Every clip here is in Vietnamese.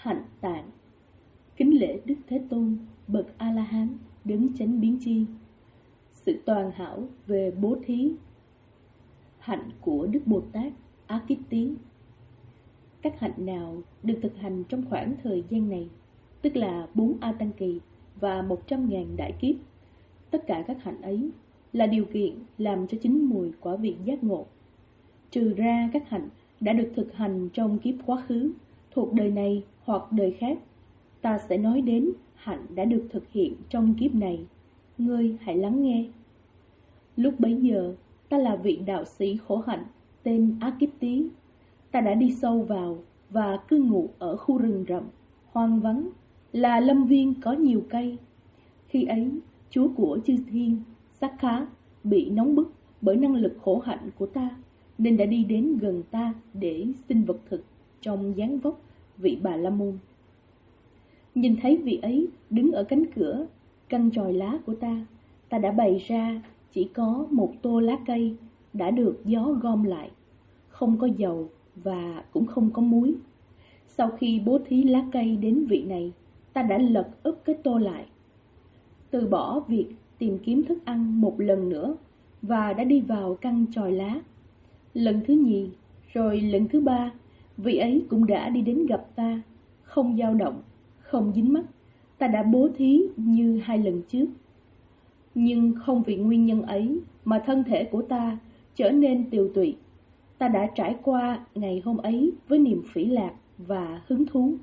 Hạnh tạng. Kính lễ Đức Thế Tôn, bậc A-la-hán, đấng chánh biến chi. Sự toàn hảo về bố thí. Hạnh của Đức Bồ Tát A Kiết Tiến. Các hạnh nào được thực hành trong khoảng thời gian này, tức là 4 A Tăng Kỳ và 100.000 đại kiếp, tất cả các hạnh ấy là điều kiện làm cho chín mùi quả vị giác ngộ. Trừ ra các hạnh đã được thực hành trong kiếp quá khứ, thuộc đời này hoặc đời khác, ta sẽ nói đến hạnh đã được thực hiện trong kiếp này. Ngươi hãy lắng nghe. Lúc bấy giờ, ta là vị đạo sĩ khổ hạnh tên A Kiết Tý. Ta đã đi sâu vào và cư ngụ ở khu rừng rậm, hoang vắng, là lâm viên có nhiều cây. Khi ấy, chúa của chư thiên, Sắc Khá, bị nóng bức bởi năng lực khổ hạnh của ta, nên đã đi đến gần ta để xin vật thực trong dáng vóc vị Bà La Môn. Nhìn thấy vị ấy đứng ở cánh cửa, căn chòi lá của ta, ta đã bày ra chỉ có một tô lá cây đã được gió gom lại, không có dầu và cũng không có muối. Sau khi bố thí lá cây đến vị này, ta đã lật úp cái tô lại, từ bỏ việc tìm kiếm thức ăn một lần nữa và đã đi vào căn chòi lá. Lần thứ nhì, rồi lần thứ ba, vị ấy cũng đã đi đến gặp ta, không dao động, không dính mắt. Ta đã bố thí như 2 lần trước. Nhưng không vì nguyên nhân ấy mà thân thể của ta trở nên tiều tụy. Ta đã trải qua ngày hôm ấy với niềm phỉ lạc và hứng thú.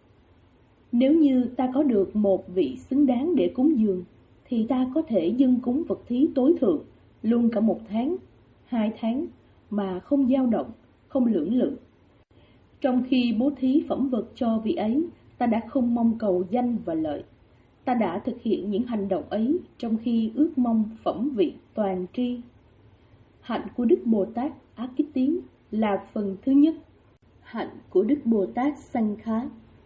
Nếu như ta có được một vị xứng đáng để cúng dường, thì ta có thể dâng cúng vật thí tối thượng luôn cả 1 tháng, 2 tháng mà không dao động, không lưỡng lự. Trong khi bố thí phẩm vật cho vị ấy, ta đã không mong cầu danh và lợi. Ta đã thực hiện những hành động ấy trong khi ước mong phẩm vị toàn tri. Hạnh của Đức Bồ Tát A Kiết Tiến là phần thứ nhất. Hạnh của Đức Bồ Tát Sanh Khá.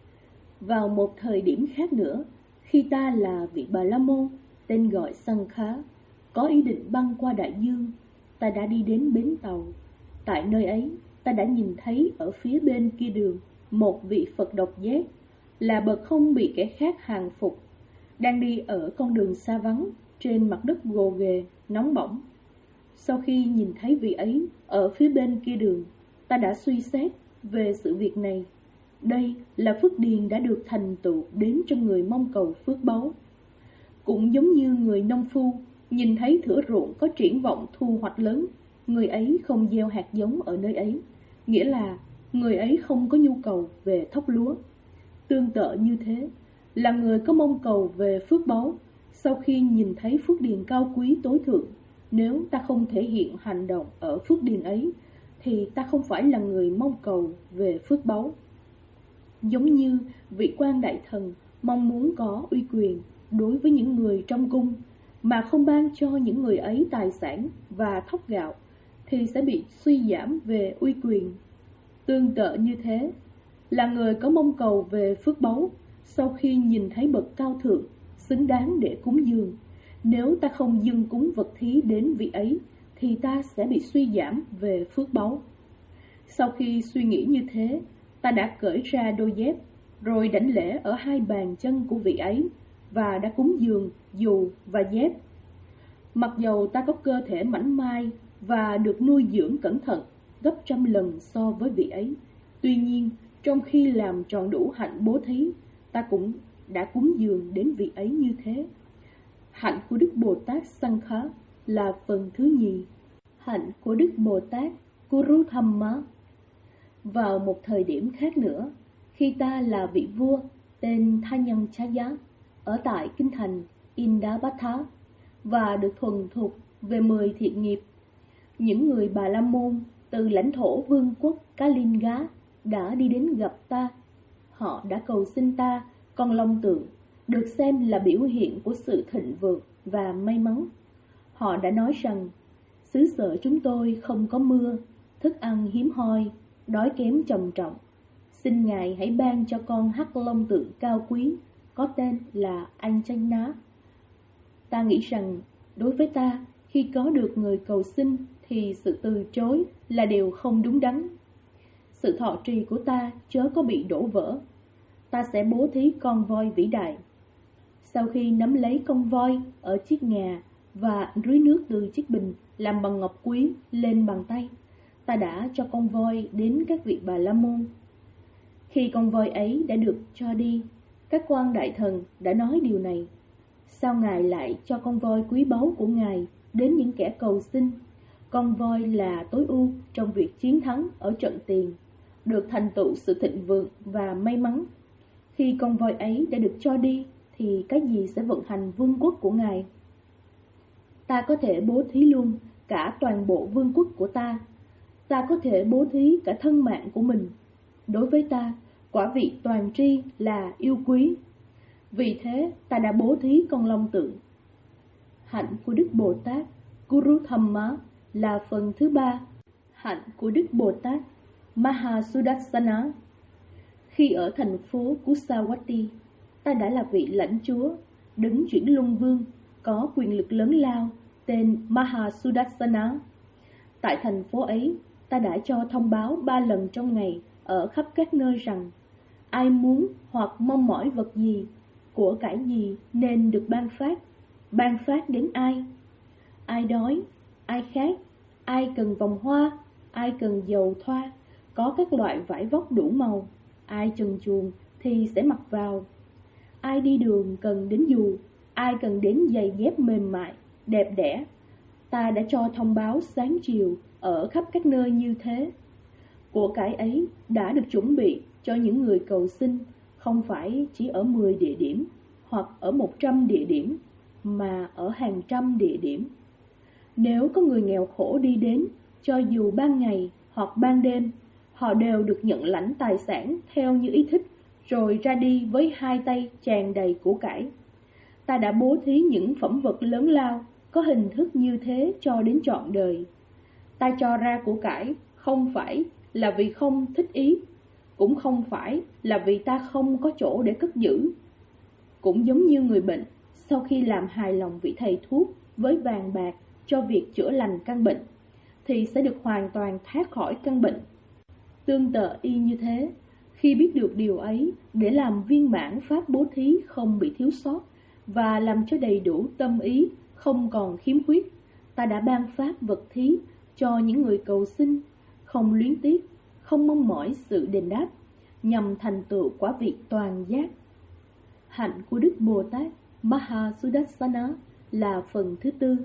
Vào một thời điểm khác nữa, khi ta là vị Bà La Môn, tên gọi Sanh Khá, có ý định băng qua đại dương, ta đã đi đến bến tàu. Tại nơi ấy, ta đã nhìn thấy ở phía bên kia đường một vị Phật độc giác, là bậc không bị kẻ khác hàng phục, đang đi ở con đường xa vắng trên mặt đất gồ ghề, nóng bỏng. Sau khi nhìn thấy vị ấy ở phía bên kia đường, ta đã suy xét về sự việc này. Đây là phước điền đã được thành tựu đến cho người mong cầu phước báu. Cũng giống như người nông phu nhìn thấy thửa ruộng có triển vọng thu hoạch lớn, người ấy không gieo hạt giống ở nơi ấy, nghĩa là người ấy không có nhu cầu về thóc lúa. Tương tự như thế, là người có mong cầu về phước báu, sau khi nhìn thấy phước điền cao quý tối thượng, nếu ta không thể hiện hành động ở phước điền ấy, thì ta không phải là người mong cầu về phước báu. Giống như vị quan đại thần mong muốn có uy quyền đối với những người trong cung, mà không ban cho những người ấy tài sản và thóc gạo, thì sẽ bị suy giảm về uy quyền. Tương tự như thế, là người có mong cầu về phước báu, sau khi nhìn thấy bậc cao thượng xứng đáng để cúng dường, nếu ta không dâng cúng vật thí đến vị ấy, thì ta sẽ bị suy giảm về phước báu. Sau khi suy nghĩ như thế, ta đã cởi ra đôi dép, rồi đảnh lễ ở 2 bàn chân của vị ấy, và đã cúng dường dù và dép. Mặc dầu ta có cơ thể mảnh mai và được nuôi dưỡng cẩn thận gấp 100 lần so với vị ấy, tuy nhiên trong khi làm tròn đủ hạnh bố thí, ta cũng đã cúng dường đến vị ấy như thế. Hạnh của Đức Bồ Tát Sanh Khá là phần thứ nhì. Hạnh của Đức Bồ Tát Kuruthamma. Vào một thời điểm khác nữa, khi ta là vị vua tên Tha Nhân Chá Giá ở tại kinh thành Indabhatha và được thuần thục về 10 thiện nghiệp, những người Bà La Môn từ lãnh thổ vương quốc Kalinga đã đi đến gặp ta. Họ đã cầu xin ta con long tượng, được xem là biểu hiện của sự thịnh vượng và may mắn. Họ đã nói rằng, xứ sở chúng tôi không có mưa, thức ăn hiếm hoi, đói kém trầm trọng. Xin Ngài hãy ban cho con hắc long tượng cao quý, có tên là Anjana. Ta nghĩ rằng, đối với ta, khi có được người cầu xin, thì sự từ chối là điều không đúng đắn. Sự thọ trì của ta chớ có bị đổ vỡ. ta sẽ bố thí con voi vĩ đại. Sau khi nắm lấy con voi ở chiếc ngà và rưới nước từ chiếc bình làm bằng ngọc quý lên bàn tay, ta đã cho con voi đến các vị Bà La Môn. Khi con voi ấy đã được cho đi, các quan đại thần đã nói điều này: sao Ngài lại cho con voi quý báu của Ngài đến những kẻ cầu xin? Con voi là tối ưu trong việc chiến thắng ở trận tiền, được thành tựu sự thịnh vượng và may mắn. Khi con voi ấy đã được cho đi, thì cái gì sẽ vận hành vương quốc của Ngài? Ta có thể bố thí luôn cả toàn bộ vương quốc của ta. Ta có thể bố thí cả thân mạng của mình. Đối với ta, quả vị toàn tri là yêu quý. Vì thế, ta đã bố thí con long tượng. Hạnh của Đức Bồ Tát Guru Thamma là phần thứ 3. Hạnh của Đức Bồ Tát Mahasudarsana. Khi ở thành phố Kusawati, ta đã là vị lãnh chúa, đứng chuyển luân vương, có quyền lực lớn lao, tên Mahasudarsana. Tại thành phố ấy, ta đã cho thông báo 3 lần trong ngày ở khắp các nơi rằng ai muốn hoặc mong mỏi vật gì, của cải gì nên được ban phát đến ai. Ai đói, ai khát, ai cần vòng hoa, ai cần dầu thoa, có các loại vải vóc đủ màu, ai trần truồng thì sẽ mặc vào. Ai đi đường cần đến dù, ai cần đến giày dép mềm mại, đẹp đẽ. Ta đã cho thông báo sáng chiều ở khắp các nơi như thế. Của cải ấy đã được chuẩn bị cho những người cầu xin, không phải chỉ ở 10 địa điểm hoặc ở 100 địa điểm, mà ở hàng trăm địa điểm. Nếu có người nghèo khổ đi đến, cho dù ban ngày hoặc ban đêm, họ đều được nhận lãnh tài sản theo như ý thích, rồi ra đi với 2 tay tràn đầy của cải. Ta đã bố thí những phẩm vật lớn lao, có hình thức như thế cho đến trọn đời. Ta cho ra của cải không phải là vì không thích ý, cũng không phải là vì ta không có chỗ để cất giữ. Cũng giống như người bệnh, sau khi làm hài lòng vị thầy thuốc với vàng bạc cho việc chữa lành căn bệnh, thì sẽ được hoàn toàn thoát khỏi căn bệnh. Tương tự y như thế, khi biết được điều ấy, để làm viên mãn pháp bố thí không bị thiếu sót, và làm cho đầy đủ tâm ý, không còn khiếm khuyết, ta đã ban pháp vật thí cho những người cầu xin, không luyến tiếc, không mong mỏi sự đền đáp, nhằm thành tựu quả vị toàn giác. Hạnh của Đức Bồ Tát Mahasudarsana là phần thứ 4.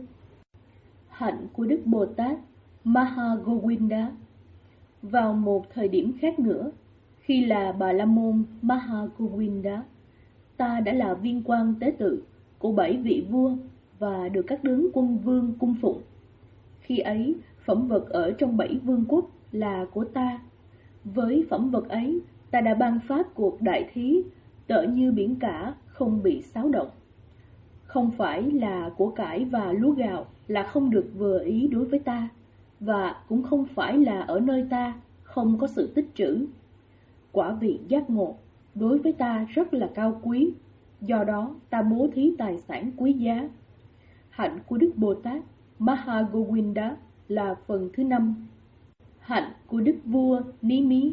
Hạnh của Đức Bồ Tát Mahagovinda. Vào một thời điểm khác nữa, khi là Bà La Môn Mahagovinda, ta đã là viên quan tế tự của 7 vị vua và được các đấng quân vương cung phụng. Khi ấy, phẩm vật ở trong 7 vương quốc là của ta. Với phẩm vật ấy, ta đã ban phát cuộc đại thí, tựa như biển cả không bị xáo động. Không phải là của cải và lúa gạo là không được vừa ý đối với ta, và cũng không phải là ở nơi ta không có sự tích trữ. Quả vị giác ngộ đối với ta rất là cao quý, do đó ta bố thí tài sản quý giá. Hạnh của Đức Bồ Tát Mahagovinda là phần thứ 5. Hạnh của Đức Vua Nimi.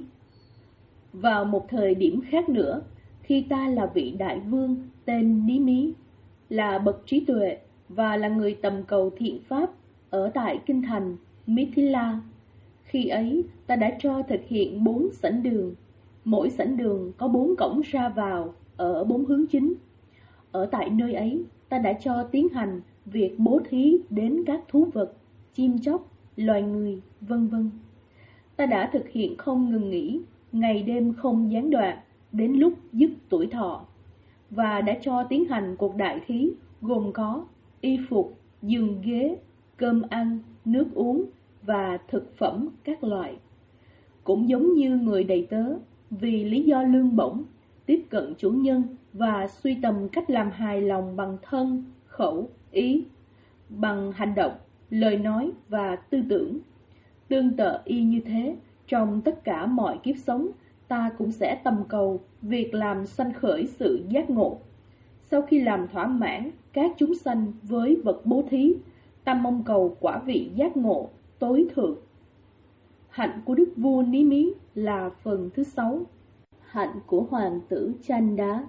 Vào một thời điểm khác nữa, khi ta là vị đại vương tên Nimi, là bậc trí tuệ và là người tầm cầu thiện pháp ở tại kinh thành Mithila. Khi ấy, ta đã cho thực hiện 4 sảnh đường. Mỗi sảnh đường có 4 cổng ra vào ở 4 hướng chính. Ở tại nơi ấy, ta đã cho tiến hành việc bố thí đến các thú vật, chim chóc, loài người, vân vân. Ta đã thực hiện không ngừng nghỉ, ngày đêm không gián đoạn, đến lúc dứt tuổi thọ, và đã cho tiến hành cuộc đại thí gồm có y phục, giường ghế, cơm ăn, nước uống và thực phẩm các loại. Cũng giống như người đầy tớ, vì lý do lương bổng, tiếp cận chủ nhân và suy tầm cách làm hài lòng bằng thân, khẩu, ý, bằng hành động, lời nói và tư tưởng. Tương tự y như thế, trong tất cả mọi kiếp sống, ta cũng sẽ tầm cầu việc làm sanh khởi sự giác ngộ. Sau khi làm thỏa mãn các chúng sanh với vật bố thí, ta mong cầu quả vị giác ngộ tối thượng. Hạnh của Đức Vua Nimi là phần thứ 6. Hạnh của hoàng tử Chanda.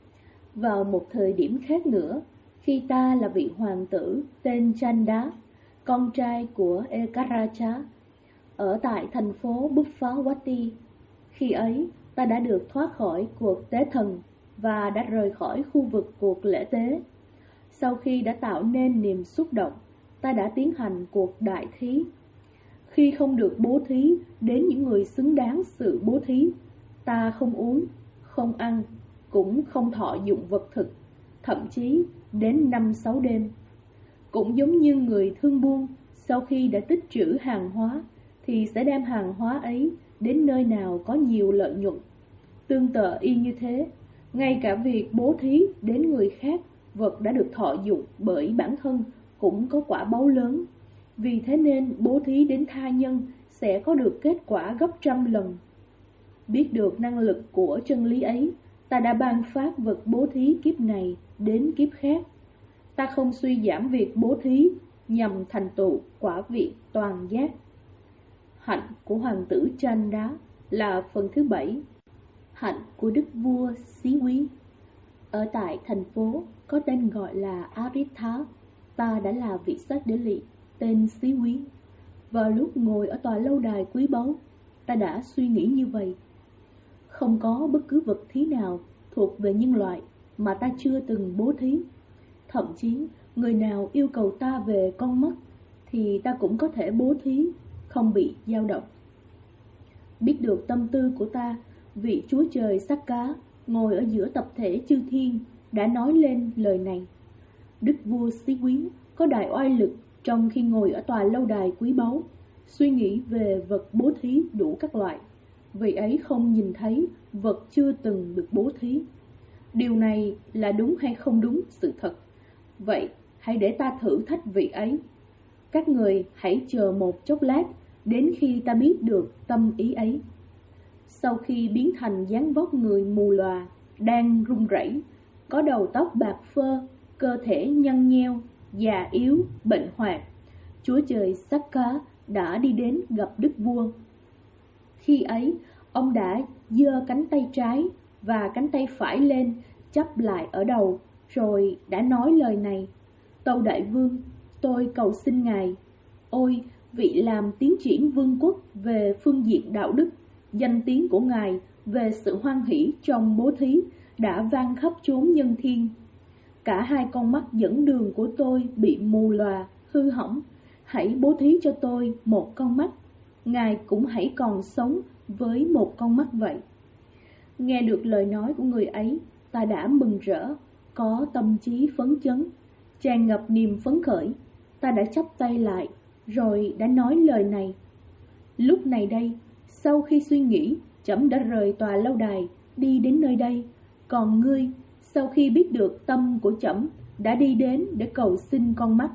Vào một thời điểm khác nữa, khi ta là vị hoàng tử tên Chanda, con trai của Ekaracha, ở tại thành phố Buphawati, khi ấy ta đã được thoát khỏi cuộc tế thần và đã rời khỏi khu vực cuộc lễ tế. Sau khi đã tạo nên niềm xúc động, ta đã tiến hành cuộc đại thí. Khi không được bố thí đến những người xứng đáng sự bố thí, ta không uống, không ăn, cũng không thọ dụng vật thực, thậm chí đến 5-6 đêm. Cũng giống như người thương buôn, sau khi đã tích trữ hàng hóa, thì sẽ đem hàng hóa ấy đến nơi nào có nhiều lợi nhuận. Tương tự y như thế, ngay cả việc bố thí đến người khác vật đã được thọ dụng bởi bản thân cũng có quả báu lớn. Vì thế nên bố thí đến tha nhân sẽ có được kết quả gấp trăm lần. Biết được năng lực của chân lý ấy, ta đã ban phát vật bố thí kiếp này đến kiếp khác. Ta không suy giảm việc bố thí nhằm thành tựu quả vị toàn giác. Hạnh của hoàng tử Chanda là phần thứ 7. Hạnh của đức vua Xí Quý. Ở tại thành phố có tên gọi là Aritha, ta đã là vị sát đế lị tên Xí Quý. Vào lúc ngồi ở tòa lâu đài quý báu, ta đã suy nghĩ như vậy. Không có bất cứ vật thí nào thuộc về nhân loại mà ta chưa từng bố thí. Thậm chí người nào yêu cầu ta về con mắt thì ta cũng có thể bố thí, không bị dao động. Biết được tâm tư của ta, vị Chúa Trời Sắc Cá ngồi ở giữa tập thể chư thiên đã nói lên lời này. Đức vua Xí Quý có đại oai lực trong khi ngồi ở tòa lâu đài quý báu, suy nghĩ về vật bố thí đủ các loại. Vị ấy không nhìn thấy vật chưa từng được bố thí. Điều này là đúng hay không đúng sự thật? Vậy hãy để ta thử thách vị ấy. Các người hãy chờ một chốc lát, đến khi ta biết được tâm ý ấy. Sau khi biến thành dáng vóc người mù lòa, đang run rẩy, có đầu tóc bạc phơ, cơ thể nhăn nheo, già yếu, bệnh hoạn, Chúa Trời Sắc Cá đã đi đến gặp đức vua. Khi ấy, ông đã giơ cánh tay trái và cánh tay phải lên, chắp lại ở đầu, rồi đã nói lời này: Tâu đại vương, tôi cầu xin ngài. Ôi, vị làm tiến triển vương quốc về phương diện đạo đức, danh tiếng của ngài về sự hoan hỷ trong bố thí đã vang khắp chốn nhân thiên. Cả hai con mắt dẫn đường của tôi bị mù lòa, hư hỏng. Hãy bố thí cho tôi một con mắt. Ngài cũng hãy còn sống với một con mắt vậy. Nghe được lời nói của người ấy, ta đã mừng rỡ, có tâm trí phấn chấn, tràn ngập niềm phấn khởi. Ta đã chắp tay lại, rồi đã nói lời này: Lúc này đây, sau khi suy nghĩ, trẫm đã rời tòa lâu đài, đi đến nơi đây. Còn ngươi, sau khi biết được tâm của trẫm, đã đi đến để cầu xin con mắt.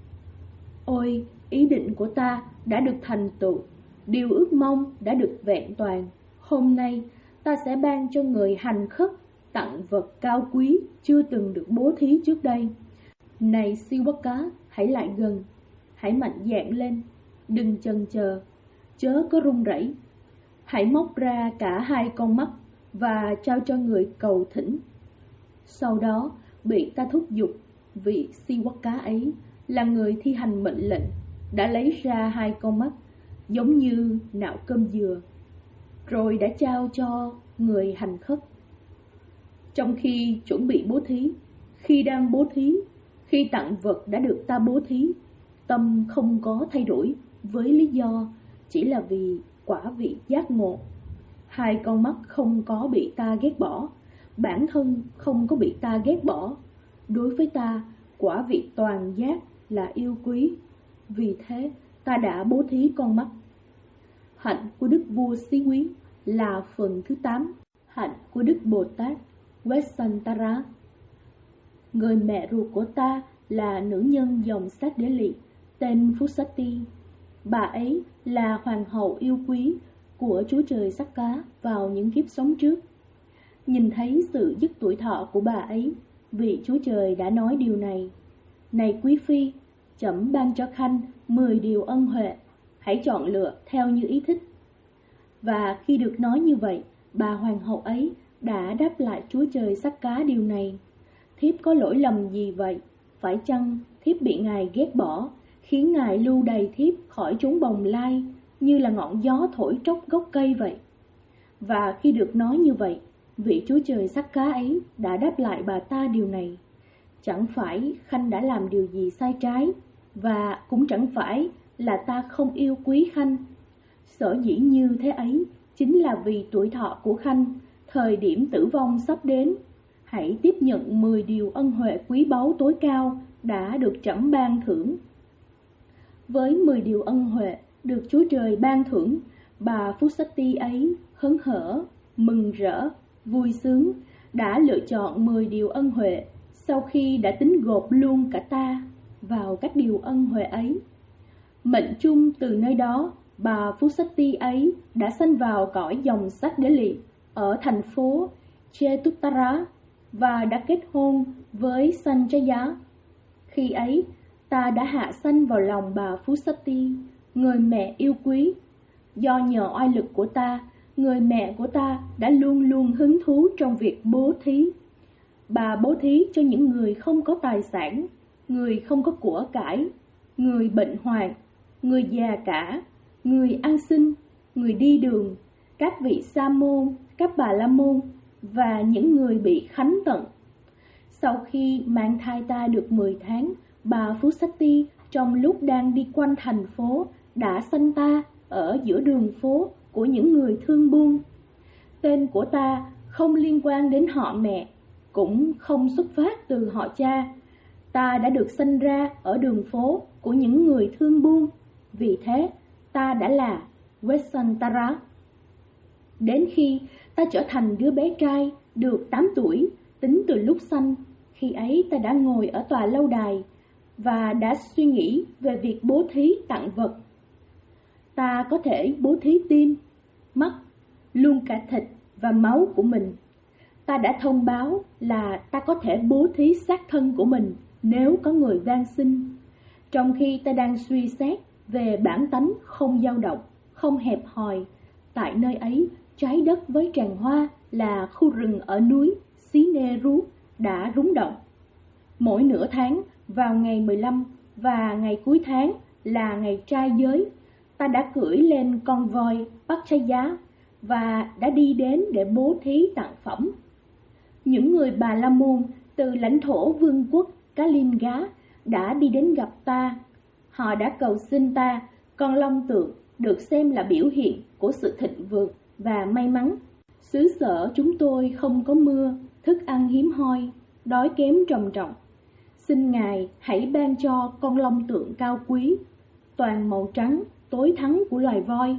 Ôi, ý định của ta đã được thành tựu, điều ước mong đã được vẹn toàn. Hôm nay, ta sẽ ban cho người hành khất tặng vật cao quý chưa từng được bố thí trước đây. Này Siwaka, hãy lại gần, hãy mạnh dạn lên, đừng chần chờ, chớ có run rẩy. Hãy móc ra cả hai con mắt và trao cho người cầu thỉnh. Sau đó, bị ta thúc giục, vị Siwaka ấy là người thi hành mệnh lệnh, đã lấy ra hai con mắt, giống như nạo cơm dừa, rồi đã trao cho người hành khất. Trong khi chuẩn bị bố thí, khi đang bố thí, khi tặng vật đã được ta bố thí, tâm không có thay đổi với lý do chỉ là vì quả vị giác ngộ. Hai con mắt không có bị ta ghét bỏ, bản thân không có bị ta ghét bỏ. Đối với ta, quả vị toàn giác là yêu quý. Vì thế, ta đã bố thí con mắt. Hạnh của Đức Vua Xí Quý là phần thứ 8. Hạnh của Đức Bồ Tát Vesantara. Người mẹ ruột của ta là nữ nhân dòng Sát Đế Lị tên Phusati. Bà ấy là hoàng hậu yêu quý của Chúa Trời Sắc Cá vào những kiếp sống trước. Nhìn thấy sự dứt tuổi thọ của bà ấy, vị Chúa Trời đã nói điều này: Này quý phi, trẫm ban cho Khanh 10 điều ân huệ, hãy chọn lựa theo như ý thích. Và khi được nói như vậy, bà hoàng hậu ấy đã đáp lại Chúa Trời Sắc Cá điều này: thiếp có lỗi lầm gì vậy? Phải chăng thiếp bị Ngài ghét bỏ, khiến Ngài lưu đày thiếp khỏi chốn bồng lai, như là ngọn gió thổi tróc gốc cây vậy? Và khi được nói như vậy, vị Chúa Trời Sắc Cá ấy đã đáp lại bà ta điều này: chẳng phải Khanh đã làm điều gì sai trái, và cũng chẳng phải là ta không yêu quý Khanh. Sở dĩ như thế ấy chính là vì tuổi thọ của Khanh, thời điểm tử vong sắp đến. Hãy tiếp nhận 10 điều ân huệ quý báu tối cao đã được Trẫm ban thưởng. Với 10 điều ân huệ được Chúa Trời ban thưởng, bà Phusati ấy hớn hở, mừng rỡ, vui sướng đã lựa chọn 10 điều ân huệ sau khi đã tính gộp luôn cả ta vào các điều ân huệ ấy. Mệnh chung từ nơi đó, bà Phusati ấy đã sanh vào cõi dòng sắc đế liệt ở thành phố Chetuttara và đã kết hôn với Sanjaya. Khi ấy, ta đã hạ sanh vào lòng bà Phusati, người mẹ yêu quý. Do nhờ oai lực của ta, người mẹ của ta đã luôn luôn hứng thú trong việc bố thí. Bà bố thí cho những người không có tài sản, người không có của cải, người bệnh hoạn, người già cả, người ăn xin, người đi đường, các vị sa môn, các bà la môn và những người bị khánh tận. Sau khi mang thai ta được 10 tháng, bà Phusati trong lúc đang đi quanh thành phố đã sanh ta ở giữa đường phố của những người thương buôn. Tên của ta không liên quan đến họ mẹ, cũng không xuất phát từ họ cha. Ta đã được sanh ra ở đường phố của những người thương buôn, vì thế ta đã là Vesantara. Đến khi ta trở thành đứa bé trai được 8 tuổi, tính từ lúc sanh, khi ấy ta đã ngồi ở tòa lâu đài và đã suy nghĩ về việc bố thí tặng vật. Ta có thể bố thí tim, mắt, luôn cả thịt và máu của mình. Ta đã thông báo là ta có thể bố thí xác thân của mình nếu có người van xin. Trong khi ta đang suy xét về bản tánh không dao động, không hẹp hòi, tại nơi ấy trái đất với tràng hoa là khu rừng ở núi Sineru đã rúng động. Mỗi nửa tháng vào ngày 15 và ngày cuối tháng là ngày trai giới, ta đã cưỡi lên con voi Pakchaya và đã đi đến để bố thí tặng phẩm. Những người Bà La Môn từ lãnh thổ vương quốc Kalinga đã đi đến gặp ta. Họ đã cầu xin ta, con long tượng được xem là biểu hiện của sự thịnh vượng và may mắn. Xứ sở chúng tôi không có mưa, thức ăn hiếm hoi, đói kém trầm trọng. Xin Ngài hãy ban cho con long tượng cao quý, toàn màu trắng, tối thắng của loài voi.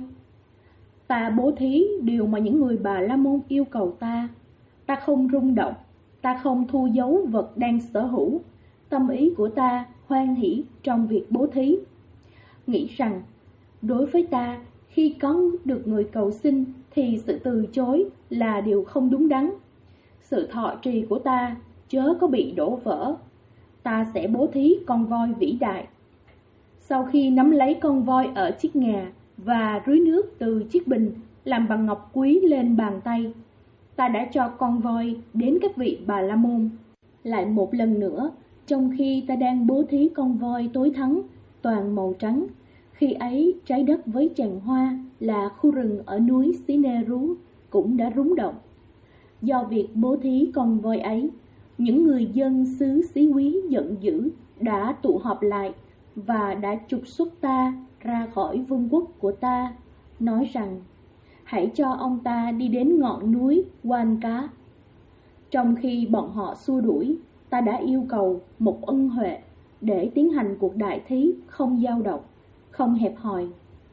Ta bố thí điều mà những người Bà La Môn yêu cầu ta. Ta không rung động, ta không thu giấu vật đang sở hữu. Tâm ý của ta hoan hỷ trong việc bố thí. Nghĩ rằng, đối với ta, khi có được người cầu xin thì sự từ chối là điều không đúng đắn. Sự thọ trì của ta chớ có bị đổ vỡ. Ta sẽ bố thí con voi vĩ đại. Sau khi nắm lấy con voi ở chiếc ngà và rưới nước từ chiếc bình làm bằng ngọc quý lên bàn tay, ta đã cho con voi đến các vị Bà La Môn. Lại một lần nữa, trong khi ta đang bố thí con voi tối thắng, toàn màu trắng, khi ấy trái đất với tràng hoa là khu rừng ở núi Sineru cũng đã rúng động. Do việc bố thí con voi ấy, những người dân xứ Xí Quý giận dữ đã tụ họp lại và đã trục xuất ta ra khỏi vương quốc của ta, nói rằng hãy cho ông ta đi đến ngọn núi Quan Cá. Trong khi bọn họ xua đuổi, ta đã yêu cầu một ân huệ để tiến hành cuộc đại thí không dao động, không hẹp hòi.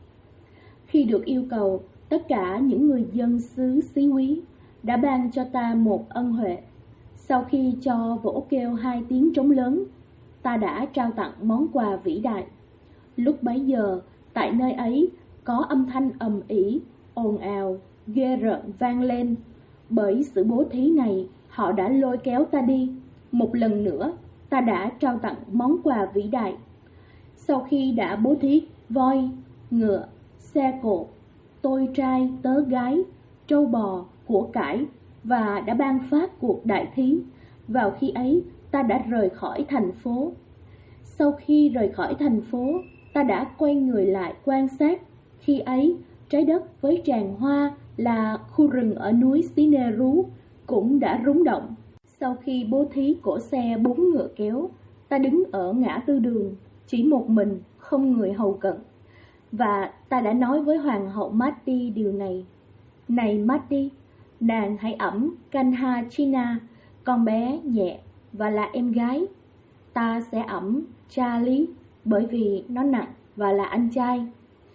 Khi được yêu cầu, tất cả những người dân xứ Xí Quý đã ban cho ta một ân huệ. Sau khi cho vỗ kêu 2 tiếng trống lớn, ta đã trao tặng món quà vĩ đại. Lúc bấy giờ, tại nơi ấy có âm thanh ầm ĩ, ồn ào, ghê rợn vang lên. Bởi sự bố thí này, họ đã lôi kéo ta đi. Một lần nữa, ta đã trao tặng món quà vĩ đại. Sau khi đã bố thí voi, ngựa, xe cộ, tôi trai, tớ gái, trâu bò, của cải và đã ban phát cuộc đại thí. Vào khi ấy, ta đã rời khỏi thành phố. Sau khi rời khỏi thành phố, ta đã quay người lại quan sát. Khi ấy, trái đất với tràng hoa là khu rừng ở núi Sineru cũng đã rúng động. Sau khi bố thí cỗ xe 4 ngựa kéo, ta đứng ở ngã tư đường, chỉ một mình, không người hầu cận. Và ta đã nói với Hoàng hậu Mahdi điều này. Này Mahdi, nàng hãy ẵm Kanha China, con bé nhẹ và là em gái. Ta sẽ ẵm Charlie bởi vì nó nặng và là anh trai.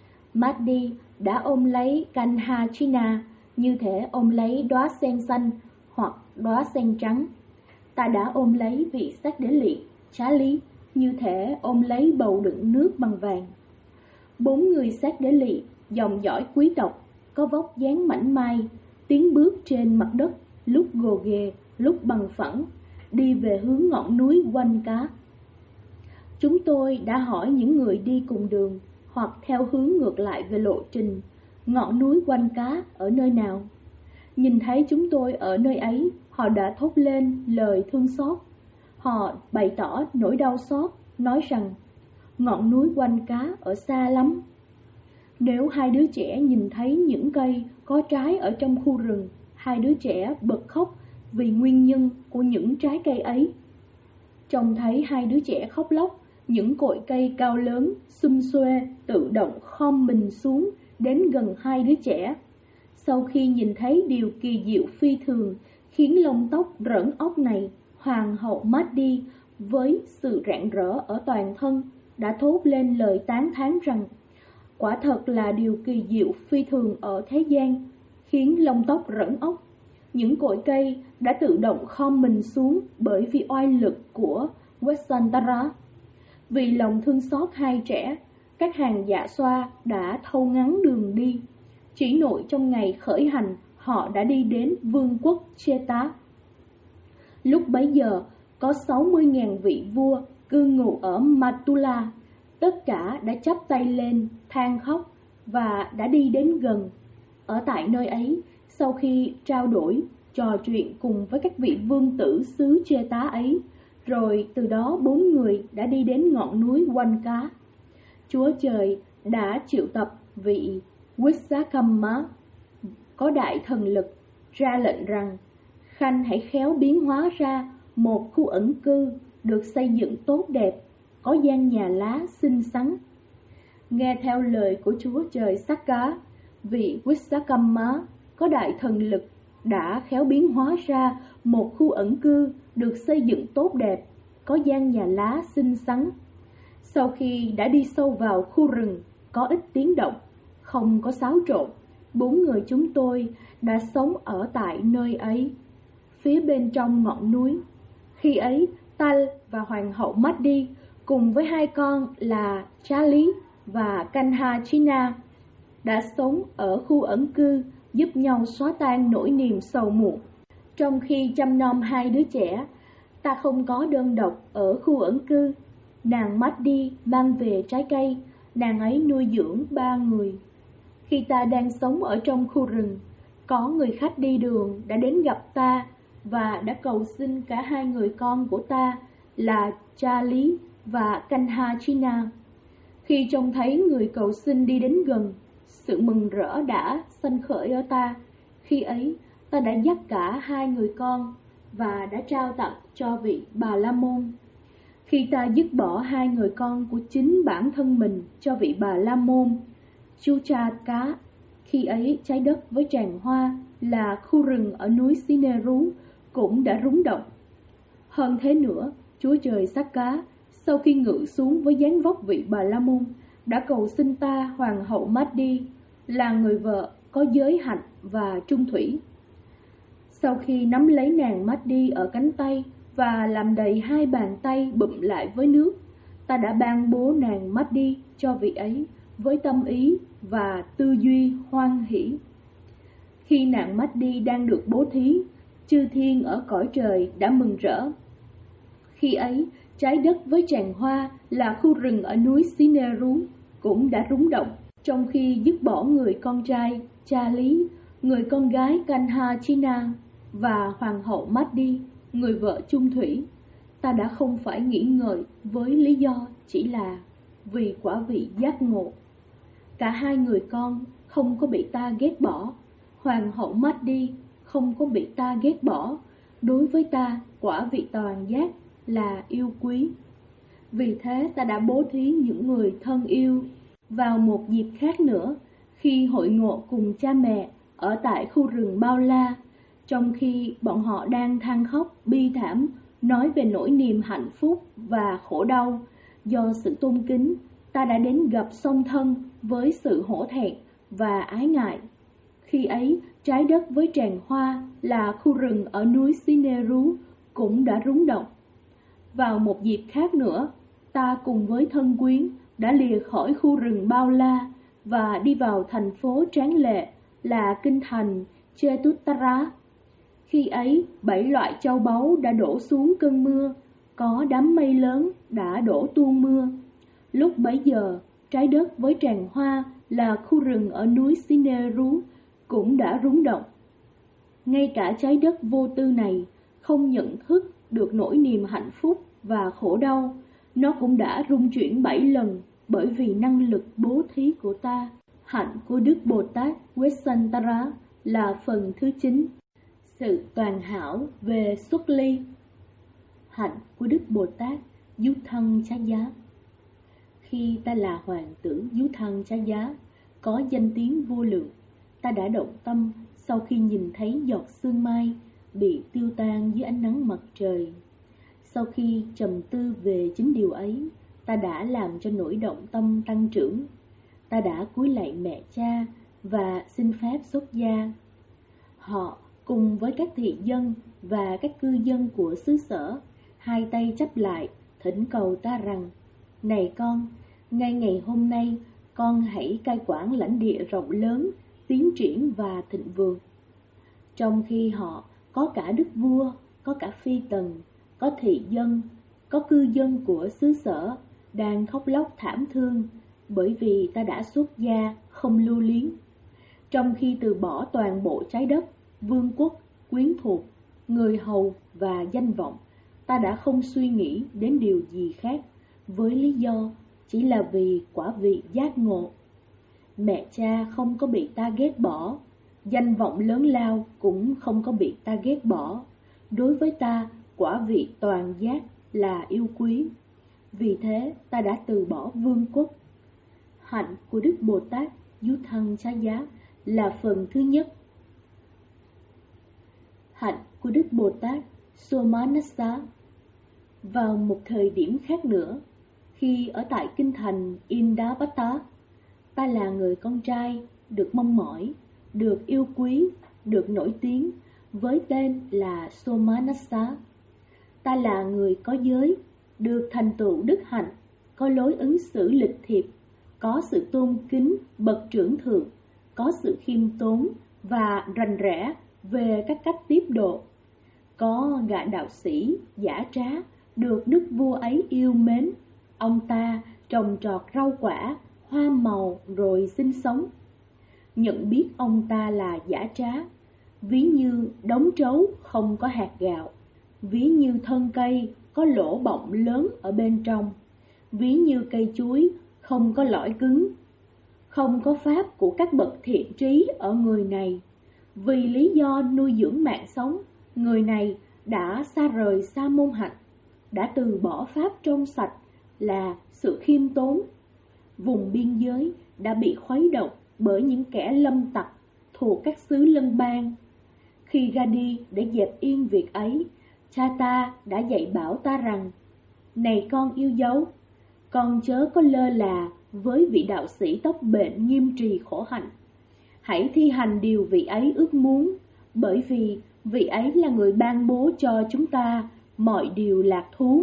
Mahdi đã ôm lấy Kanha China như thể ôm lấy đóa sen xanh hoặc đóa sen trắng. Ta đã ôm lấy vị xác đế lị Charlie như thể ôm lấy bầu đựng nước bằng vàng. 4 người xác đế lị, dòng dõi quý tộc, có vóc dáng mảnh mai, tiến bước trên mặt đất, lúc gồ ghề, lúc bằng phẳng, đi về hướng ngọn núi Quanh Cá. Chúng tôi đã hỏi những người đi cùng đường hoặc theo hướng ngược lại về lộ trình, ngọn núi Quanh Cá ở nơi nào. Nhìn thấy chúng tôi ở nơi ấy, họ đã thốt lên lời thương xót. Họ bày tỏ nỗi đau xót, nói rằng ngọn núi Quanh Cá ở xa lắm. Nếu hai đứa trẻ nhìn thấy những cây có trái ở trong khu rừng, hai đứa trẻ bật khóc vì nguyên nhân của những trái cây ấy. Trông thấy hai đứa trẻ khóc lóc, những cội cây cao lớn, xum xuê, tự động khom mình xuống đến gần hai đứa trẻ. Sau khi nhìn thấy điều kỳ diệu phi thường, khiến lông tóc rỡn óc này, Hoàng hậu Mahdi với sự rạng rỡ ở toàn thân đã thốt lên lời tán thán rằng quả thật là điều kỳ diệu phi thường ở thế gian, khiến lông tóc rỡn óc. Những cội cây đã tự động khom mình xuống bởi vì oai lực của Vesantara. Vì lòng thương xót hai trẻ, các hàng dạ xoa đã thâu ngắn đường đi. Chỉ nội trong ngày khởi hành, họ đã đi đến vương quốc Cheta. Lúc bấy giờ, có 60.000 vị vua cư ngụ ở Matula. Tất cả đã chắp tay lên, than khóc và đã đi đến gần. Ở tại nơi ấy, sau khi trao đổi, trò chuyện cùng với các vị vương tử xứ Cheta ấy, rồi từ đó 4 người đã đi đến ngọn núi Quanh Cá. Chúa Trời đã triệu tập vị Vishwakarma có đại thần lực, ra lệnh rằng Khanh hãy khéo biến hóa ra một khu ẩn cư được xây dựng tốt đẹp, có gian nhà lá xinh xắn. Nghe theo lời của Chúa Trời Sakka, vị Vishwakarma có đại thần lực đã khéo biến hóa ra một khu ẩn cư được xây dựng tốt đẹp, có gian nhà lá xinh xắn. Sau khi đã đi sâu vào khu rừng, có ít tiếng động, không có xáo trộn, 4 người chúng tôi đã sống ở tại nơi ấy, phía bên trong ngọn núi. Khi ấy, ta và Hoàng hậu Mahdi cùng với 2 con là Charlie và Kanha China đã sống ở khu ẩn cư, giúp nhau xóa tan nỗi niềm sầu muộn. Trong khi chăm nom 2 đứa trẻ, ta không có đơn độc ở khu ẩn cư. Nàng Mahdi mang về trái cây, nàng ấy nuôi dưỡng 3 người. Khi ta đang sống ở trong khu rừng, có người khách đi đường đã đến gặp ta và đã cầu xin cả 2 người con của ta là Charlie và Kanha China. Khi trông thấy người cầu xin đi đến gần, sự mừng rỡ đã sanh khởi ở ta. Khi ấy, ta đã dắt cả 2 người con và đã trao tặng cho vị Bà La Môn. Khi ta dứt bỏ 2 người con của chính bản thân mình cho vị Bà La Môn, Chuchaka, khi ấy trái đất với tràng hoa là khu rừng ở núi Sineru cũng đã rúng động. Hơn thế nữa, Chúa Trời Sakka, sau khi ngự xuống với dáng vóc vị Bà La Môn, đã cầu xin ta Hoàng hậu Mahdi là người vợ có giới hạnh và trung thủy. Sau khi nắm lấy nàng Mahdi ở cánh tay và làm đầy 2 bàn tay bụm lại với nước, ta đã ban bố nàng Mahdi cho vị ấy với tâm ý và tư duy hoan hỷ. Khi nàng Mahdi đang được bố thí, chư thiên ở cõi trời đã mừng rỡ. Khi ấy, trái đất với tràng hoa là khu rừng ở núi Sineru cũng đã rúng động. Trong khi dứt bỏ người con trai Charlie, người con gái Kanhachina và hoàng hậu Mahdi, người vợ chung thủy. Ta đã không phải nghĩ ngợi với lý do chỉ là vì quả vị giác ngộ. Cả hai người con không có bị ta ghét bỏ. Hoàng hậu Mahdi không có bị ta ghét bỏ. Đối với ta, quả vị toàn giác là yêu quý. Vì thế ta đã bố thí những người thân yêu. Vào một dịp khác nữa, khi hội ngộ cùng cha mẹ ở tại khu rừng bao la, trong khi bọn họ đang than khóc bi thảm nói về nỗi niềm hạnh phúc và khổ đau do sự tôn kính, ta đã đến gặp song thân với sự hổ thẹn và ái ngại. Khi ấy, trái đất với tràng hoa là khu rừng ở núi Sineru cũng đã rúng động. Vào một dịp khác nữa, ta cùng với thân quyến đã lìa khỏi khu rừng bao la và đi vào thành phố tráng lệ là kinh thành Chetuttara. Khi ấy, 7 loại châu báu đã đổ xuống cơn mưa, có đám mây lớn đã đổ tuôn mưa. Lúc bấy giờ, trái đất với tràng hoa là khu rừng ở núi Sineru cũng đã rúng động. Ngay cả trái đất vô tư này không nhận thức được nỗi niềm hạnh phúc và khổ đau, nó cũng đã rung chuyển 7 lần bởi vì năng lực bố thí của ta. Hạnh của Đức Bồ Tát Vesantara là phần thứ 9. Sự toàn hảo về xuất ly. Hạnh của Đức Bồ Tát Yuthangchaya. Khi ta là hoàng tử Yuthangchaya, có danh tiếng vô lượng, ta đã động tâm sau khi nhìn thấy giọt sương mai bị tiêu tan dưới ánh nắng mặt trời. Sau khi trầm tư về chính điều ấy, ta đã làm cho nỗi động tâm tăng trưởng. Ta đã cúi lạy mẹ cha và xin phép xuất gia. Họ cùng với các thị dân và các cư dân của xứ sở, hai tay chắp lại, thỉnh cầu ta rằng: Này con, ngay ngày hôm nay, con hãy cai quản lãnh địa rộng lớn, tiến triển và thịnh vượng. Trong khi họ có cả đức vua, có cả phi tần, có thị dân, có cư dân của xứ sở đang khóc lóc thảm thương bởi vì ta đã xuất gia không lưu luyến. Trong khi từ bỏ toàn bộ trái đất, vương quốc, quyến thuộc, người hầu và danh vọng, ta đã không suy nghĩ đến điều gì khác với lý do chỉ là vì quả vị giác ngộ. Mẹ cha không có bị ta ghét bỏ, danh vọng lớn lao cũng không có bị ta ghét bỏ. Đối với ta, quả vị toàn giác là yêu quý. Vì thế, ta đã từ bỏ vương quốc. Hạnh của Đức Bồ Tát Yuthangchaya là phần thứ nhất. Hạnh của Đức Bồ Tát Somanassa. Vào một thời điểm khác nữa, khi ở tại kinh thành Indavata, ta là người con trai được mong mỏi, được yêu quý, được nổi tiếng với tên là Somanassa. Ta là người có giới, được thành tựu đức hạnh, có lối ứng xử lịch thiệp, có sự tôn kính bậc trưởng thượng, có sự khiêm tốn và rành rẽ về các cách tiếp độ. Có gã đạo sĩ giả trá được đức vua ấy yêu mến. Ông ta trồng trọt rau quả, hoa màu rồi sinh sống. Nhận biết ông ta là giả trá, ví như đống trấu không có hạt gạo, ví như thân cây có lỗ bọng lớn ở bên trong, ví như cây chuối không có lõi cứng. Không có pháp của các bậc thiện trí ở người này. Vì lý do nuôi dưỡng mạng sống, người này đã xa rời sa môn hạnh, đã từ bỏ pháp trong sạch là sự khiêm tốn. Vùng biên giới đã bị khuấy động bởi những kẻ lâm tặc thuộc các xứ lân bang. Khi ra đi để dẹp yên việc ấy, cha ta đã dạy bảo ta rằng: Này con yêu dấu, con chớ có lơ là với vị đạo sĩ tóc bện nghiêm trì khổ hạnh. Hãy thi hành điều vị ấy ước muốn, bởi vì vị ấy là người ban bố cho chúng ta mọi điều lạc thú.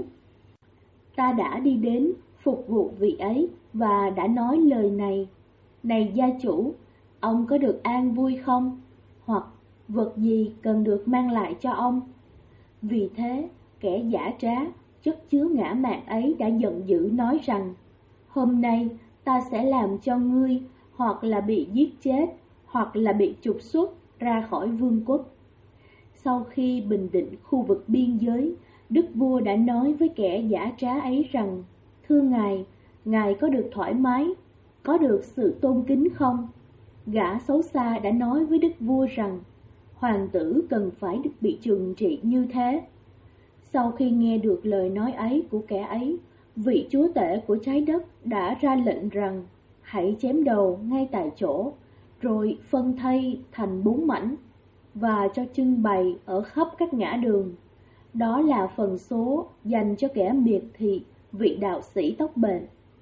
Ta đã đi đến phục vụ vị ấy và đã nói lời này: Này gia chủ, ông có được an vui không? Hoặc vật gì cần được mang lại cho ông? Vì thế, kẻ giả trá, chất chứa ngã mạn ấy đã giận dữ nói rằng: Hôm nay ta sẽ làm cho ngươi hoặc là bị giết chết, hoặc là bị trục xuất, ra khỏi vương quốc. Sau khi bình định khu vực biên giới, đức vua đã nói với kẻ dã trá ấy rằng: "Thưa ngài có được thoải mái, có được sự tôn kính không?" Gã xấu xa đã nói với đức vua rằng: "Hoàng tử cần phải được bị trừng trị như thế." Sau khi nghe được lời nói ấy của kẻ ấy, vị chúa tể của trái đất đã ra lệnh rằng: "Hãy chém đầu ngay tại chỗ, rồi phân thây thành 4 mảnh và cho trưng bày ở khắp các ngã đường. Đó là phần số dành cho kẻ miệt thị vị đạo sĩ tóc bền."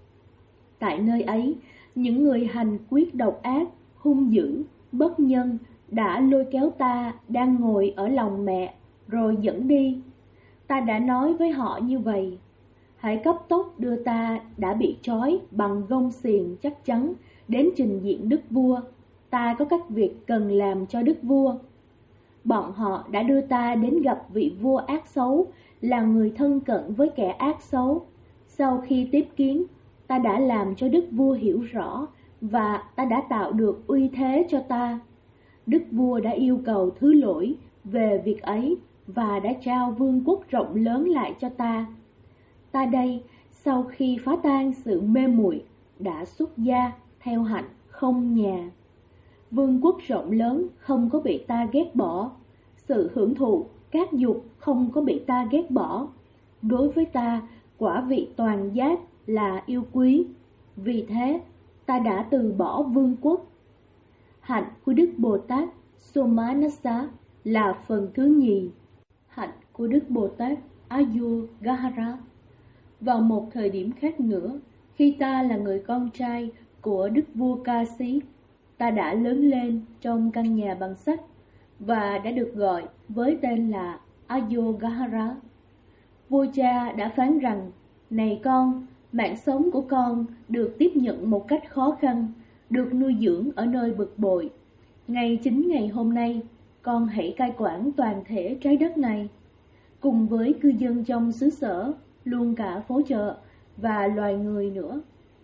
Tại nơi ấy, những người hành quyết độc ác, hung dữ, bất nhân đã lôi kéo ta đang ngồi ở lòng mẹ, rồi dẫn đi. Ta đã nói với họ như vậy: "Hãy cấp tốc đưa ta đã bị trói bằng gông xiềng chắc chắn đến trình diện đức vua. Ta có các việc cần làm cho đức vua." Bọn họ đã đưa ta đến gặp vị vua ác xấu, là người thân cận với kẻ ác xấu. Sau khi tiếp kiến, ta đã làm cho đức vua hiểu rõ, và ta đã tạo được uy thế cho ta. Đức vua đã yêu cầu thứ lỗi về việc ấy và đã trao vương quốc rộng lớn lại cho ta. Ta đây, sau khi phá tan sự mê muội, đã xuất gia theo hạnh không nhà. Vương quốc rộng lớn không có bị ta ghét bỏ, sự hưởng thụ các dục không có bị ta ghét bỏ. Đối với ta, quả vị toàn giác là yêu quý. Vì thế, ta đã từ bỏ vương quốc. Hạnh của Đức Bồ Tát Somanassa là phần thứ nhì. Hạnh của Đức Bồ Tát Ayurveda. Vào một thời điểm khác nữa, khi ta là người con trai của Đức vua Ca Xí, ta đã lớn lên trong căn nhà bằng sắt và đã được gọi với tên là Ayurveda. Vua cha đã phán rằng: "Này con, mạng sống của con được tiếp nhận một cách khó khăn, được nuôi dưỡng ở nơi bực bội. Chính ngày hôm nay, con hãy cai quản toàn thể trái đất này, cùng với cư dân trong xứ sở, luôn cả phố chợ và loài người nữa."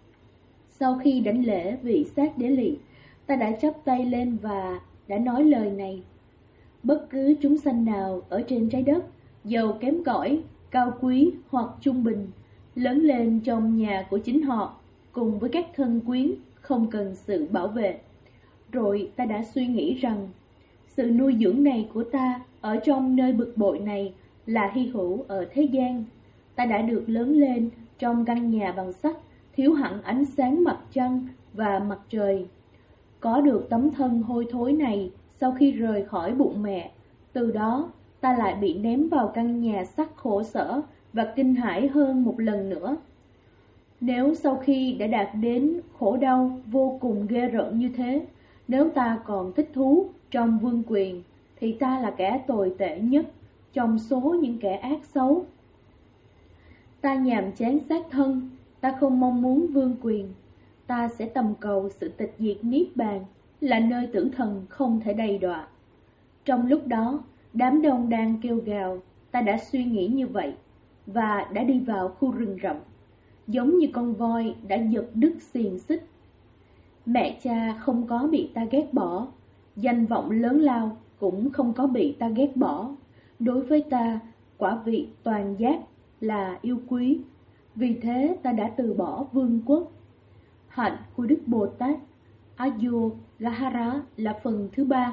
Sau khi đảnh lễ vị sát đế lị, ta đã chắp tay lên và đã nói lời này: "Bất cứ chúng sanh nào ở trên trái đất, giàu kém cỏi, cao quý hoặc trung bình, lớn lên trong nhà của chính họ, cùng với các thân quyến, không cần sự bảo vệ." Rồi ta đã suy nghĩ rằng, sự nuôi dưỡng này của ta ở trong nơi bực bội này là hy hữu ở thế gian. Ta đã được lớn lên trong căn nhà bằng sắt, thiếu hẳn ánh sáng mặt trăng và mặt trời. Có được tấm thân hôi thối này sau khi rời khỏi bụng mẹ, từ đó ta lại bị ném vào căn nhà sắt khổ sở và kinh hãi hơn một lần nữa. Nếu sau khi đã đạt đến khổ đau vô cùng ghê rợn như thế, nếu ta còn thích thú trong vương quyền, thì ta là kẻ tồi tệ nhất trong số những kẻ ác xấu. Ta nhàm chán xác thân, ta không mong muốn vương quyền. Ta sẽ tầm cầu sự tịch diệt niết bàn, là nơi tử thần không thể đầy đọa. Trong lúc đó, đám đông đang kêu gào. Ta đã suy nghĩ như vậy và đã đi vào khu rừng rậm, giống như con voi đã giật đứt xiềng xích. Mẹ cha không có bị ta ghét bỏ, danh vọng lớn lao cũng không có bị ta ghét bỏ. Đối với ta, quả vị toàn giác là yêu quý. Vì thế ta đã từ bỏ vương quốc. Hạnh của Đức Bồ Tát Ayurveda là phần thứ 3.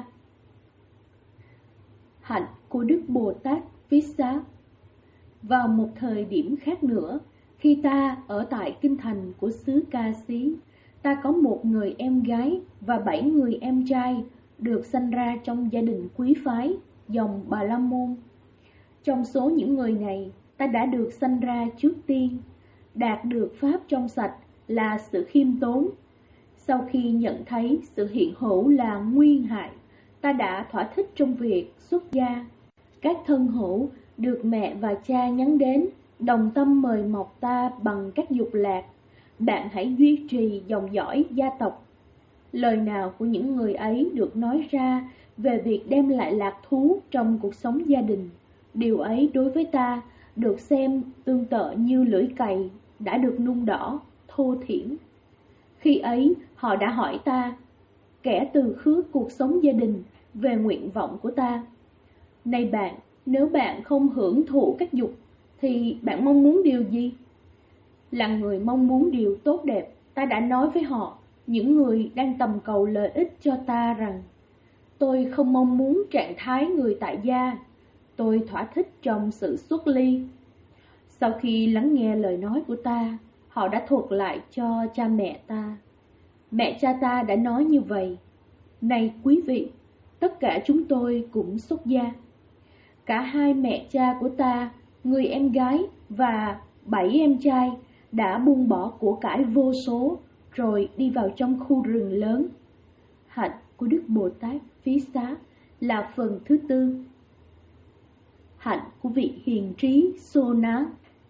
Hạnh của Đức Bồ Tát Vissa. Vào một thời điểm khác nữa, khi ta ở tại kinh thành của xứ Ca Xí, ta có một người em gái và 7 người em trai được sanh ra trong gia đình quý phái, dòng Bà La Môn. Trong số những người này, ta đã được sanh ra trước tiên, đạt được pháp trong sạch là sự khiêm tốn. Sau khi nhận thấy sự hiện hữu là nguy hại, ta đã thỏa thích trong việc xuất gia. Các thân hữu được mẹ và cha nhắn đến, đồng tâm mời mọc ta bằng các dục lạc: "Bạn hãy duy trì dòng dõi gia tộc." Lời nào của những người ấy được nói ra về việc đem lại lạc thú trong cuộc sống gia đình. Điều ấy đối với ta được xem tương tự như lưỡi cày đã được nung đỏ, thô thiển. Khi ấy họ đã hỏi ta: "Kẻ từ khước cuộc sống gia đình về nguyện vọng của ta. Này bạn, nếu bạn không hưởng thụ các dục, thì bạn mong muốn điều gì? Là người mong muốn điều tốt đẹp, ta đã nói với họ, những người đang tầm cầu lợi ích cho ta rằng, tôi không mong muốn trạng thái người tại gia, tôi thỏa thích trong sự xuất ly. Sau khi lắng nghe lời nói của ta, họ đã thuật lại cho cha mẹ ta. Mẹ cha ta đã nói như vậy, này quý vị, tất cả chúng tôi cũng xuất gia. Cả hai mẹ cha của ta, người em gái và 7 em trai đã buông bỏ của cải vô số rồi đi vào trong khu rừng lớn. Hạnh của Đức Bồ Tát Phí Xá là phần thứ tư. Hạnh của vị hiền trí Sô Ná.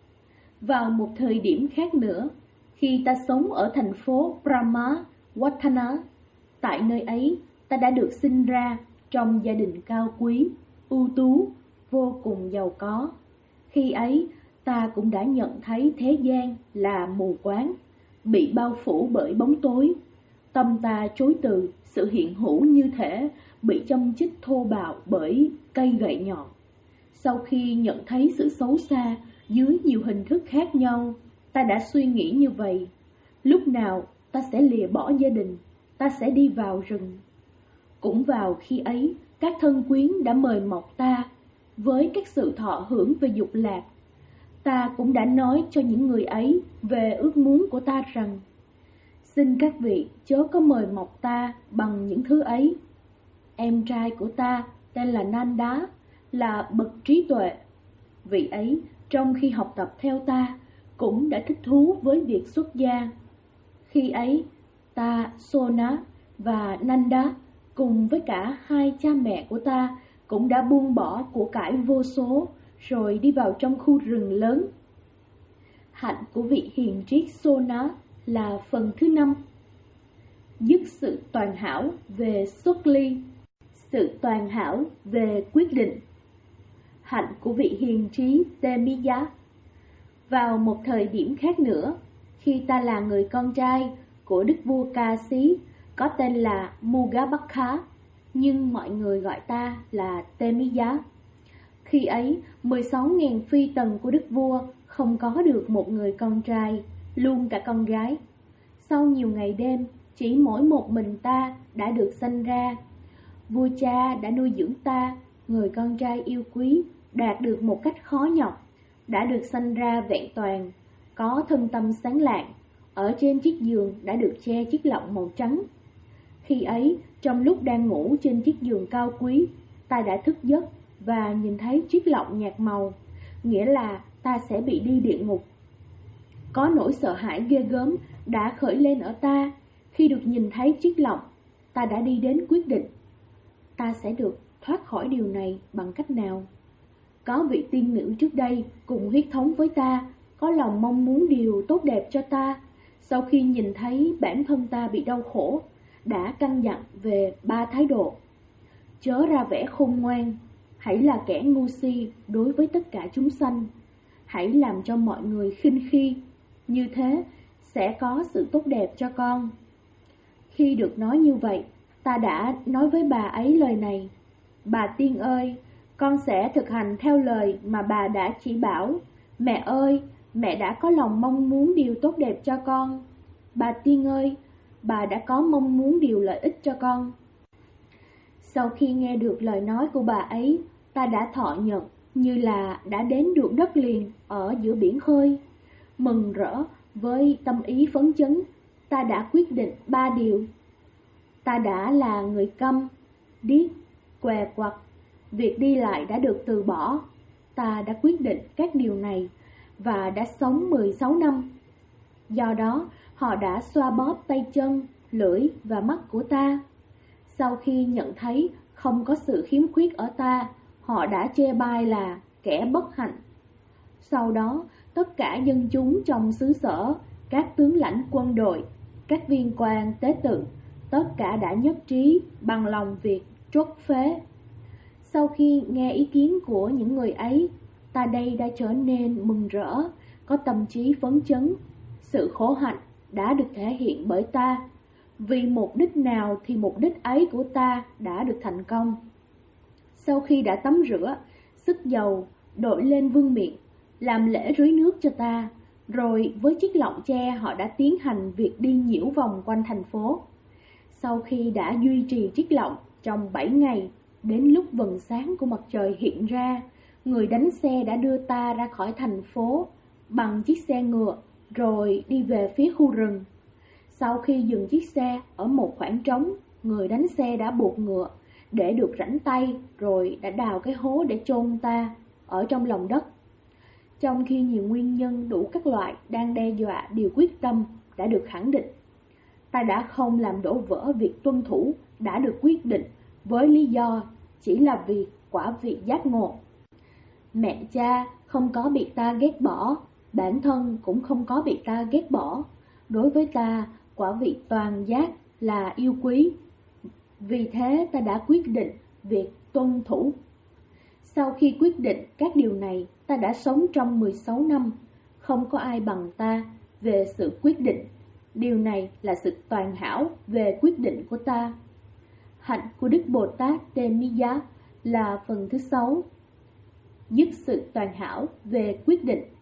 Vào một thời điểm khác nữa, khi ta sống ở thành phố Brahma Watthana, tại nơi ấy ta đã được sinh ra trong gia đình cao quý, ưu tú, vô cùng giàu có. Khi ấy, ta cũng đã nhận thấy thế gian là mù quáng, bị bao phủ bởi bóng tối. Tâm ta chối từ sự hiện hữu như thể bị châm chích thô bạo bởi cây gậy nhọn. Sau khi nhận thấy sự xấu xa dưới nhiều hình thức khác nhau, ta đã suy nghĩ như vậy. Lúc nào ta sẽ lìa bỏ gia đình, ta sẽ đi vào rừng. Cũng vào khi ấy, các thân quyến đã mời mọc ta với các sự thọ hưởng về dục lạc. Ta cũng đã nói cho những người ấy về ước muốn của ta rằng, xin các vị chớ có mời mọc ta bằng những thứ ấy. Em trai của ta tên là Nanda, là bậc trí tuệ. Vị ấy trong khi học tập theo ta cũng đã thích thú với việc xuất gia. Khi ấy, ta, Sona và Nanda cùng với cả hai cha mẹ của ta cũng đã buông bỏ của cải vô số rồi đi vào trong khu rừng lớn. Hạnh của vị hiền triết Sona là phần thứ 5. Dứt sự toàn hảo về xuất ly, sự toàn hảo về quyết định. Hạnh của vị hiền trí Temiya. Vào một thời điểm khác nữa, khi ta là người con trai của đức vua Ca Xí có tên là Mugabakha, nhưng mọi người gọi ta là Temiya. Khi ấy, 16.000 phi tần của đức vua không có được một người con trai, luôn cả con gái. Sau nhiều ngày đêm, chỉ mỗi một mình ta đã được sanh ra. Vua cha đã nuôi dưỡng ta, người con trai yêu quý, đạt được một cách khó nhọc, đã được sanh ra vẹn toàn, có thân tâm sáng lạng, ở trên chiếc giường đã được che chiếc lọng màu trắng. Khi ấy, trong lúc đang ngủ trên chiếc giường cao quý, ta đã thức giấc và nhìn thấy chiếc lọng nhạt màu, nghĩa là ta sẽ bị đi địa ngục. Có nỗi sợ hãi ghê gớm đã khởi lên ở ta. Khi được nhìn thấy chiếc lọng, ta đã đi đến quyết định, ta sẽ được thoát khỏi điều này bằng cách nào? Có vị tiên nữ trước đây cùng huyết thống với ta, có lòng mong muốn điều tốt đẹp cho ta. Sau khi nhìn thấy bản thân ta bị đau khổ, đã căn dặn về 3 thái độ. Chớ ra vẻ khôn ngoan, hãy là kẻ ngu si đối với tất cả chúng sanh. Hãy làm cho mọi người khinh khi, như thế sẽ có sự tốt đẹp cho con. Khi được nói như vậy, ta đã nói với bà ấy lời này: bà tiên ơi, con sẽ thực hành theo lời mà bà đã chỉ bảo. Mẹ ơi, mẹ đã có lòng mong muốn điều tốt đẹp cho con. Bà tiên ơi, bà đã có mong muốn điều lợi ích cho con. Sau khi nghe được lời nói của bà ấy, ta đã thọ nhận như là đã đến được đất liền ở giữa biển khơi. Mừng rỡ với tâm ý phấn chấn, ta đã quyết định 3 điều. Ta đã là người câm, điếc, què quặt, việc đi lại đã được từ bỏ. Ta đã quyết định các điều này và đã sống 16 năm. Do đó, họ đã xoa bóp tay chân, lưỡi và mắt của ta. Sau khi nhận thấy không có sự khiếm khuyết ở ta, họ đã chê bai là kẻ bất hạnh. Sau đó, tất cả dân chúng trong xứ sở, các tướng lãnh quân đội, các viên quan tế tự, tất cả đã nhất trí bằng lòng việc trốt phế. Sau khi nghe ý kiến của những người ấy, ta đây đã trở nên mừng rỡ, có tâm trí phấn chấn. Sự khổ hạnh đã được thể hiện bởi ta. Vì mục đích nào thì mục đích ấy của ta đã được thành công. Sau khi đã tắm rửa, xức dầu, đội lên vương miện, làm lễ rưới nước cho ta, rồi với chiếc lọng tre họ đã tiến hành việc đi nhiễu vòng quanh thành phố. Sau khi đã duy trì chiếc lọng trong 7 ngày, đến lúc vầng sáng của mặt trời hiện ra, người đánh xe đã đưa ta ra khỏi thành phố bằng chiếc xe ngựa, rồi đi về phía khu rừng. Sau khi dừng chiếc xe ở một khoảng trống, người đánh xe đã buộc ngựa để được rảnh tay, rồi đã đào cái hố để chôn ta ở trong lòng đất. Trong khi nhiều nguyên nhân đủ các loại đang đe dọa điều quyết tâm đã được khẳng định, ta đã không làm đổ vỡ việc tuân thủ đã được quyết định với lý do chỉ là vì quả vị giác ngộ. Mẹ cha không có bị ta ghét bỏ, bản thân cũng không có bị ta ghét bỏ. Đối với ta, quả vị toàn giác là yêu quý. Vì thế ta đã quyết định việc tuân thủ. Sau khi quyết định các điều này, ta đã sống trong 16 năm, không có ai bằng ta về sự quyết định. Điều này là sự toàn hảo về quyết định của ta. Hạnh của Đức Bồ Tát Tê Ni Giá là phần thứ 6. Dứt sự toàn hảo về quyết định.